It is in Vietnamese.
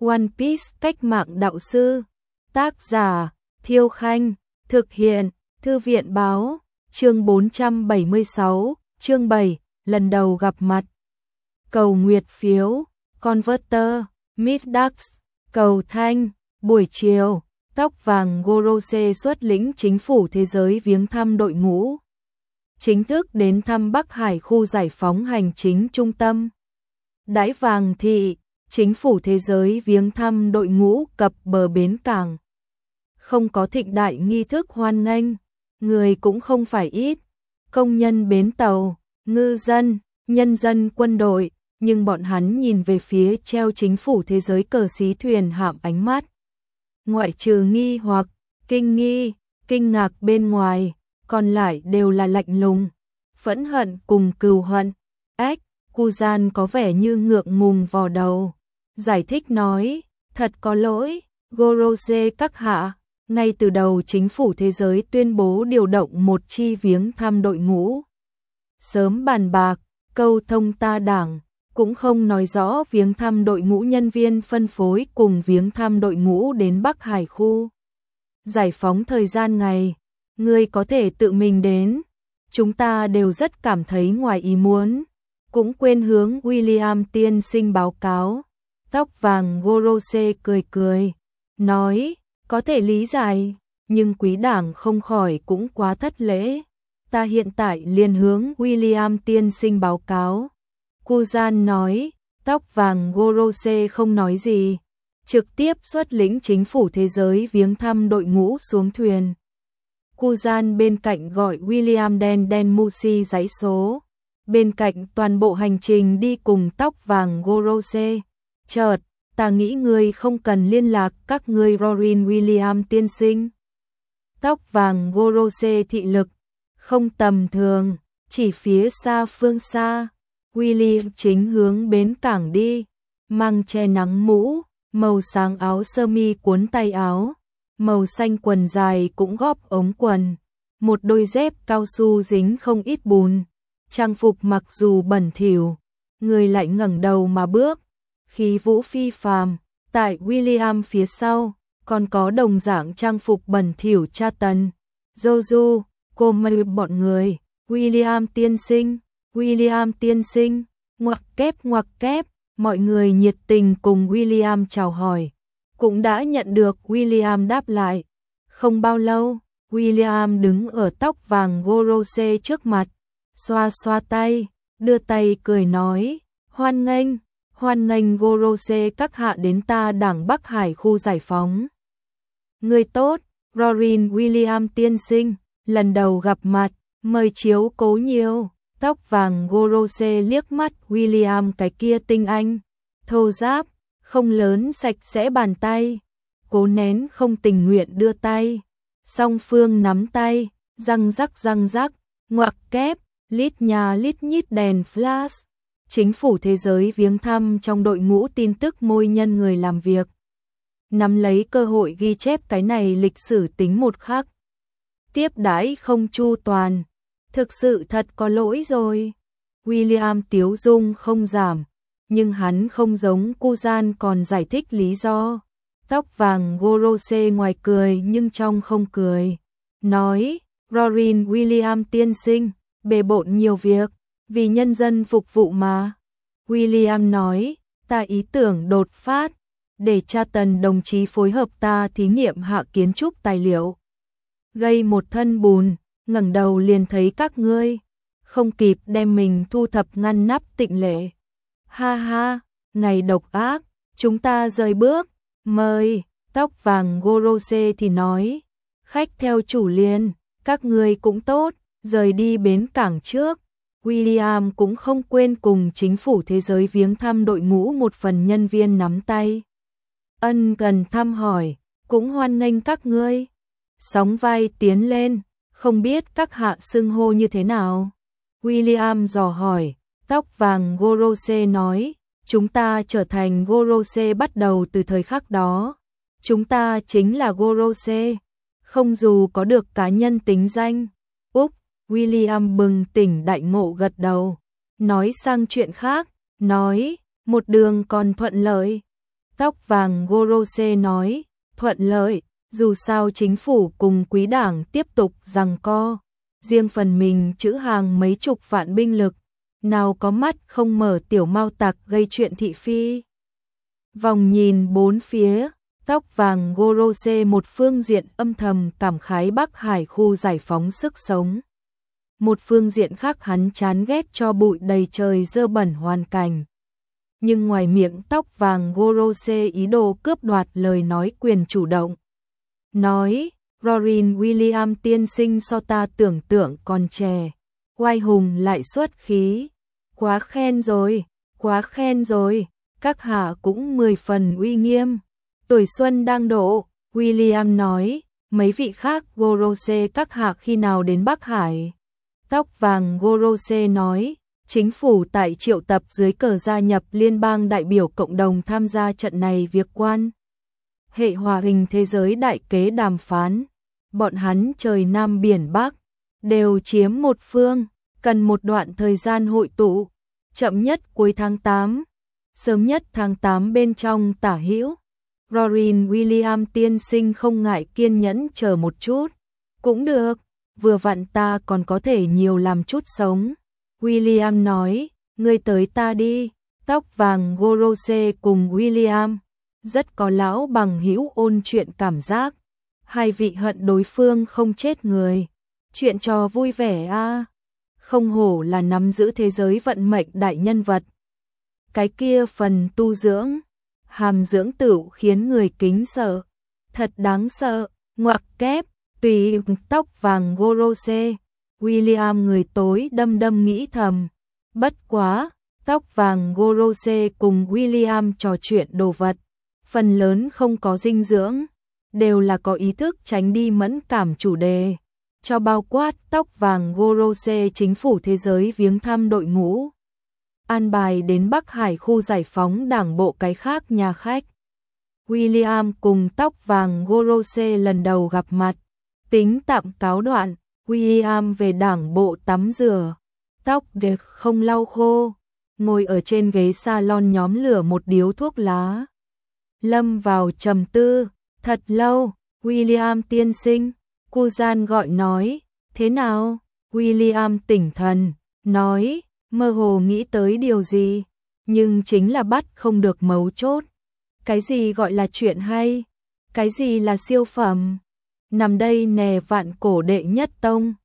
One Piece cách mạng đạo sư. Tác giả Thiêu Khanh. Thực hiện Thư viện báo. Chương 476. Chương 7. Lần đầu gặp mặt. Cầu nguyệt phiếu. Converter. Midax. Cầu thanh. Buổi chiều, tóc vàng Gorose xuất lĩnh chính phủ thế giới viếng thăm đội ngũ. Chính thức đến thăm Bắc Hải khu giải phóng hành chính trung tâm. Đãi vàng thị, chính phủ thế giới viếng thăm đội ngũ cập bờ bến cảng. Không có thịnh đại nghi thức hoan nghênh, người cũng không phải ít. Công nhân bến tàu, ngư dân, nhân dân quân đội, nhưng bọn hắn nhìn về phía treo chính phủ thế giới cờ xí thuyền hạm ánh mắt. Ngoại trừ nghi hoặc, kinh ngạc bên ngoài, còn lại đều là lạnh lùng, phẫn hận cùng cừu hận. Kuzan có vẻ như ngượng ngùng vò đầu, giải thích nói, thật có lỗi, Gorose các hạ, ngay từ đầu chính phủ thế giới tuyên bố điều động một chi viếng thăm đội ngũ. Sớm bàn bạc, câu thông ta đảng, cũng không nói rõ viếng thăm đội ngũ nhân viên phân phối cùng viếng thăm đội ngũ đến Bắc Hải khu. Giải phóng thời gian ngày, ngươi có thể tự mình đến, chúng ta đều rất cảm thấy ngoài ý muốn, cũng quên hướng William tiên sinh báo cáo. Tóc vàng Gorose cười, nói, có thể lý giải, nhưng quý đảng không khỏi cũng quá thất lễ, ta hiện tại liền hướng William tiên sinh báo cáo. Kuzan nói, tóc vàng Gorose không nói gì, trực tiếp xuất lĩnh chính phủ thế giới viếng thăm đội ngũ xuống thuyền. Kuzan bên cạnh gọi William đen Musi giấy số, bên cạnh toàn bộ hành trình đi cùng tóc vàng Gorose. Chợt, ta nghĩ ngươi không cần liên lạc các ngươi Rorin William tiên sinh. Tóc vàng Gorose thị lực, không tầm thường, chỉ phía xa phương xa. William chính hướng bến cảng đi, mang che nắng mũ, màu sáng áo sơ mi cuốn tay áo, màu xanh quần dài cũng góp ống quần, một đôi dép cao su dính không ít bùn, trang phục mặc dù bẩn thỉu, người lại ngẩng đầu mà bước, khí vũ phi phàm. Tại William phía sau, còn có đồng dạng trang phục bẩn thỉu cha tần, Joju, cô mây bọn người, William tiên sinh, ngoặc kép, mọi người nhiệt tình cùng William chào hỏi, cũng đã nhận được William đáp lại. Không bao lâu, William đứng ở tóc vàng Gorose trước mặt, xoa tay, đưa tay cười nói, hoan nghênh Gorose các hạ đến ta đảng Bắc Hải khu giải phóng. Người tốt, Rorin William tiên sinh, lần đầu gặp mặt, mời chiếu cố nhiều. Tóc vàng Gorose liếc mắt William cái kia tinh anh, thô ráp, không lớn sạch sẽ bàn tay, cố nén không tình nguyện đưa tay, song phương nắm tay, răng rắc, ngoặc kép, lít nhà lít nhít đèn flash. Chính phủ thế giới viếng thăm trong đội ngũ tin tức môi nhân người làm việc. Nắm lấy cơ hội ghi chép cái này lịch sử tính một khắc. Tiếp đãi không chu toàn. Thực sự thật có lỗi rồi. William tiếu dung không giảm, nhưng hắn không giống Kuzan còn giải thích lý do. Tóc vàng Gorose ngoài cười nhưng trong không cười. Nói, Rorin William tiên sinh, bề bộn nhiều việc, vì nhân dân phục vụ mà. William nói, ta ý tưởng đột phát, để cha tần đồng chí phối hợp ta thí nghiệm hạ kiến trúc tài liệu. Gây một thân bùn. Ngẩng đầu liền thấy các ngươi, không kịp đem mình thu thập ngăn nắp tịnh lệ. Ha, ngày độc ác, chúng ta rời bước, mời. Tóc vàng Gorose thì nói, khách theo chủ liền, các ngươi cũng tốt, rời đi bến cảng trước. William cũng không quên cùng chính phủ thế giới viếng thăm đội ngũ một phần nhân viên nắm tay. Ân cần thăm hỏi, cũng hoan nghênh các ngươi. Sóng vai tiến lên. Không biết các hạ xưng hô như thế nào? William dò hỏi, tóc vàng Gorose nói, chúng ta trở thành Gorose bắt đầu từ thời khắc đó. Chúng ta chính là Gorose, không dù có được cá nhân tính danh. William bừng tỉnh đại ngộ gật đầu, nói sang chuyện khác, nói, một đường còn thuận lợi. Tóc vàng Gorose nói, thuận lợi, dù sao chính phủ cùng quý đảng tiếp tục giằng co. Riêng phần mình trữ hàng mấy chục vạn binh lực, nào có mắt không mở tiểu mao tặc gây chuyện thị phi. Vòng nhìn bốn phía, tóc vàng Gorose một phương diện âm thầm cảm khái Bắc Hải khu giải phóng sức sống. Một phương diện khác hắn chán ghét cho bụi đầy trời dơ bẩn hoàn cảnh. Nhưng ngoài miệng tóc vàng Gorose ý đồ cướp đoạt lời nói quyền chủ động. Nói, Rorin William tiên sinh so ta tưởng tượng còn trẻ, oai hùng lại xuất khí. Quá khen rồi, các hạ cũng 10 phần uy nghiêm. Tuổi xuân đang độ, William nói, mấy vị khác Gorose các hạ khi nào đến Bắc Hải? Tóc vàng Gorose nói, chính phủ tại triệu tập dưới cờ gia nhập liên bang đại biểu cộng đồng tham gia trận này việc quan. Hệ hòa hình thế giới đại kế đàm phán, bọn hắn trời Nam Biển Bắc, đều chiếm một phương, cần một đoạn thời gian hội tụ, chậm nhất cuối tháng 8, sớm nhất tháng 8 bên trong tả hữu. Rorin William tiên sinh không ngại kiên nhẫn chờ một chút, cũng được, vừa vặn ta còn có thể nhiều làm chút sống. William nói, ngươi tới ta đi, tóc vàng Gorose cùng William, rất có lão bằng hữu ôn chuyện cảm giác. Hai vị hận đối phương không chết người, chuyện trò vui vẻ a. Không hổ là nắm giữ thế giới vận mệnh đại nhân vật. Cái kia phần tu dưỡng, hàm dưỡng tửu khiến người kính sợ, thật đáng sợ, ngoặc kép, tùy tóc vàng Gorose. William người tối đâm đâm nghĩ thầm, bất quá, tóc vàng Gorose cùng William trò chuyện đồ vật, phần lớn không có dinh dưỡng, đều là có ý thức tránh đi mẫn cảm chủ đề, cho bao quát tóc vàng Gorose chính phủ thế giới viếng thăm đội ngũ. An bài đến Bắc Hải khu giải phóng đảng bộ cái khác nhà khách. William cùng tóc vàng Gorose lần đầu gặp mặt, tính tạm cáo đoạn. William về đảng bộ tắm rửa, tóc đẹp không lau khô, ngồi ở trên ghế salon nhóm lửa một điếu thuốc lá. Lâm vào trầm tư, thật lâu, William tiên sinh, Kuzan gọi nói, thế nào? William tỉnh thần, nói, mơ hồ nghĩ tới điều gì, nhưng chính là bắt không được mấu chốt. Cái gì gọi là chuyện hay? Cái gì là siêu phẩm? Nằm đây nè vạn cổ đệ nhất tông,